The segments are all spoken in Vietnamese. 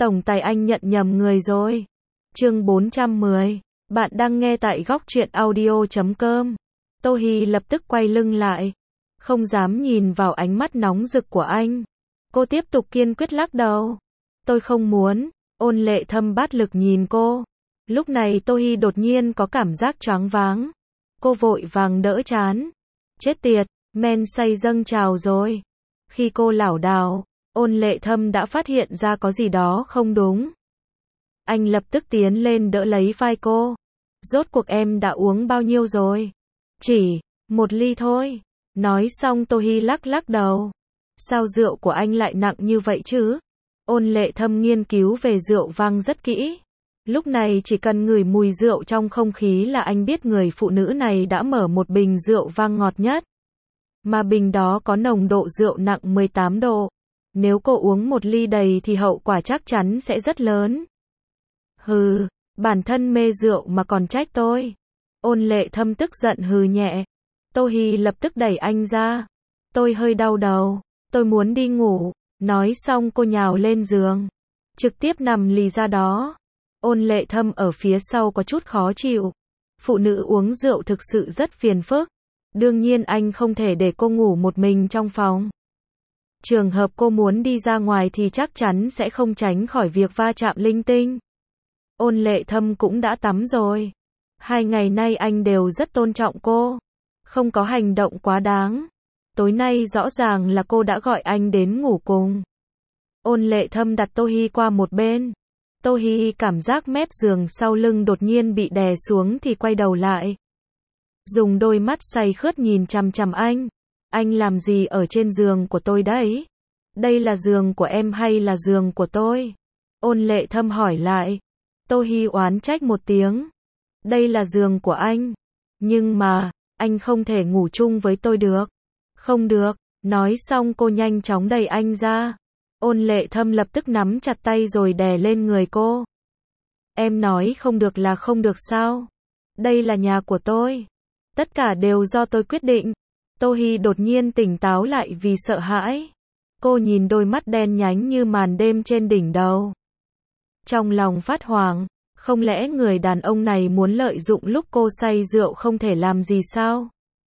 Tổng tài anh nhận nhầm người rồi. Chương 410. Bạn đang nghe tại góc truyện audio.com. Tô Hi lập tức quay lưng lại. Không dám nhìn vào ánh mắt nóng rực của anh. Cô tiếp tục kiên quyết lắc đầu. Tôi không muốn. Ôn Lệ Thâm bát lực nhìn cô. Lúc này Tô Hi đột nhiên có cảm giác choáng váng. Cô vội vàng đỡ trán. Chết tiệt, men say dâng trào rồi. Khi cô lảo đảo, Ôn Lệ Thâm đã phát hiện ra có gì đó không đúng. Anh lập tức tiến lên đỡ lấy vai cô. Rốt cuộc em đã uống bao nhiêu rồi? Chỉ một ly thôi. Nói xong Tô Hi lắc lắc đầu. Sao rượu của anh lại nặng như vậy chứ? Ôn Lệ Thâm nghiên cứu về rượu vang rất kỹ. Lúc này chỉ cần ngửi mùi rượu trong không khí là anh biết người phụ nữ này đã mở một bình rượu vang ngọt nhất. Mà bình đó có nồng độ rượu nặng 18 độ. Nếu cô uống một ly đầy thì hậu quả chắc chắn sẽ rất lớn. Hừ, bản thân mê rượu mà còn trách tôi. Ôn Lệ Thâm tức giận hừ nhẹ. Tô Hi lập tức đẩy anh ra. Tôi hơi đau đầu. Tôi muốn đi ngủ. Nói xong cô nhào lên giường. Trực tiếp nằm lì ra đó. Ôn Lệ Thâm ở phía sau có chút khó chịu. Phụ nữ uống rượu thực sự rất phiền phức. Đương nhiên anh không thể để cô ngủ một mình trong phòng. Trường hợp cô muốn đi ra ngoài thì chắc chắn sẽ không tránh khỏi việc va chạm linh tinh. Ôn Lệ Thâm cũng đã tắm rồi. 2 ngày nay anh đều rất tôn trọng cô. Không có hành động quá đáng. Tối nay rõ ràng là cô đã gọi anh đến ngủ cùng. Ôn Lệ Thâm đặt Tô Hi qua một bên. Tô Hi cảm giác mép giường sau lưng đột nhiên bị đè xuống thì quay đầu lại. Dùng đôi mắt say khướt nhìn chằm chằm anh. Anh làm gì ở trên giường của tôi đấy? Đây là giường của em hay là giường của tôi? Ôn Lệ Thâm hỏi lại. Tô Hi oán trách một tiếng. Đây là giường của anh. Nhưng mà, anh không thể ngủ chung với tôi được. Không được. Nói xong cô nhanh chóng đẩy anh ra. Ôn Lệ Thâm lập tức nắm chặt tay rồi đè lên người cô. Em nói không được là không được sao? Đây là nhà của tôi. Tất cả đều do tôi quyết định. Tô Hi đột nhiên tỉnh táo lại vì sợ hãi. Cô nhìn đôi mắt đen nhánh như màn đêm trên đỉnh đầu. Trong lòng phát hoảng, không lẽ người đàn ông này muốn lợi dụng lúc cô say rượu không thể làm gì sao?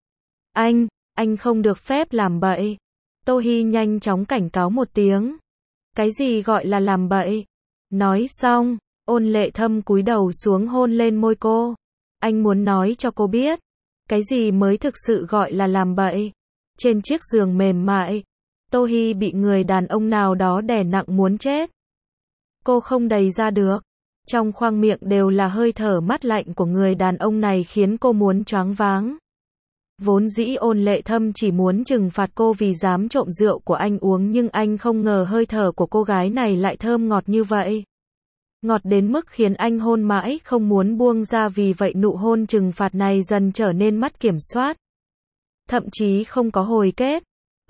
Anh không được phép làm bậy. Tô Hi nhanh chóng cảnh cáo một tiếng. Cái gì gọi là làm bậy? Nói xong, Ôn Lệ Thâm cúi đầu xuống hôn lên môi cô. Anh muốn nói cho cô biết. Cái gì mới thực sự gọi là làm bậy? Trên chiếc giường mềm mại, Tô Hi bị người đàn ông nào đó đè nặng muốn chết. Cô không đầy ra được. Trong khoang miệng đều là hơi thở mát lạnh của người đàn ông này khiến cô muốn choáng váng. Vốn dĩ Ôn Lệ Thâm chỉ muốn trừng phạt cô vì dám trộm rượu của anh uống nhưng anh không ngờ hơi thở của cô gái này lại thơm ngọt như vậy. Ngọt đến mức khiến anh hôn mãi không muốn buông ra, vì vậy nụ hôn trừng phạt này dần trở nên mất kiểm soát. Thậm chí không có hồi kết.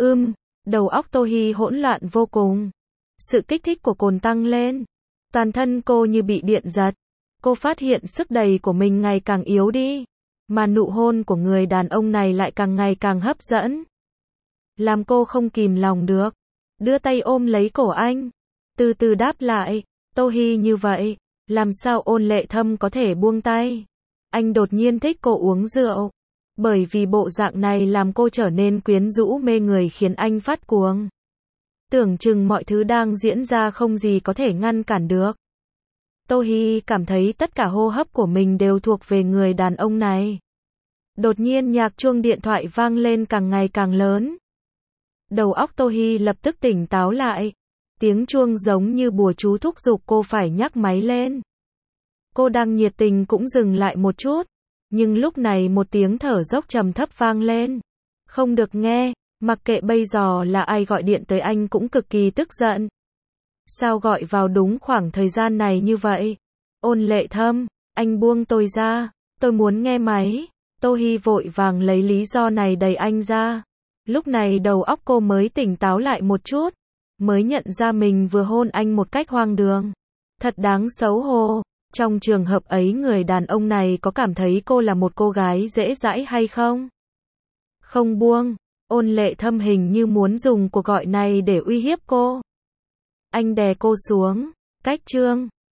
Đầu óc Tô Hi hỗn loạn vô cùng. Sự kích thích của cồn tăng lên. Toàn thân cô như bị điện giật. Cô phát hiện sức đẩy của mình ngày càng yếu đi. Mà nụ hôn của người đàn ông này lại càng ngày càng hấp dẫn. Làm cô không kìm lòng được. Đưa tay ôm lấy cổ anh. Từ từ đáp lại. Tô Hi như vậy, làm sao Ôn Lệ Thâm có thể buông tay? Anh đột nhiên thích cô uống rượu. Bởi vì bộ dạng này làm cô trở nên quyến rũ mê người khiến anh phát cuồng. Tưởng chừng mọi thứ đang diễn ra không gì có thể ngăn cản được. Tô Hi cảm thấy tất cả hô hấp của mình đều thuộc về người đàn ông này. Đột nhiên nhạc chuông điện thoại vang lên càng ngày càng lớn. Đầu óc Tô Hi lập tức tỉnh táo lại. Tiếng chuông giống như bùa chú thúc giục cô phải nhắc máy lên. Cô đang nhiệt tình cũng dừng lại một chút. Nhưng lúc này một tiếng thở dốc trầm thấp vang lên. Không được nghe, mặc kệ bây giờ là ai gọi điện tới anh cũng cực kỳ tức giận. Sao gọi vào đúng khoảng thời gian này như vậy? Ôn Lệ Thâm, anh buông tôi ra, tôi muốn nghe máy. Tô Hi vội vàng lấy lý do này đẩy anh ra. Lúc này đầu óc cô mới tỉnh táo lại một chút. Mới nhận ra mình vừa hôn anh một cách hoang đường. Thật đáng xấu hổ. Trong trường hợp ấy người đàn ông này có cảm thấy cô là một cô gái dễ dãi hay không? Không buông. Ôn Lệ Thâm hình như muốn dùng cuộc gọi này để uy hiếp cô. Anh đè cô xuống. Cách chương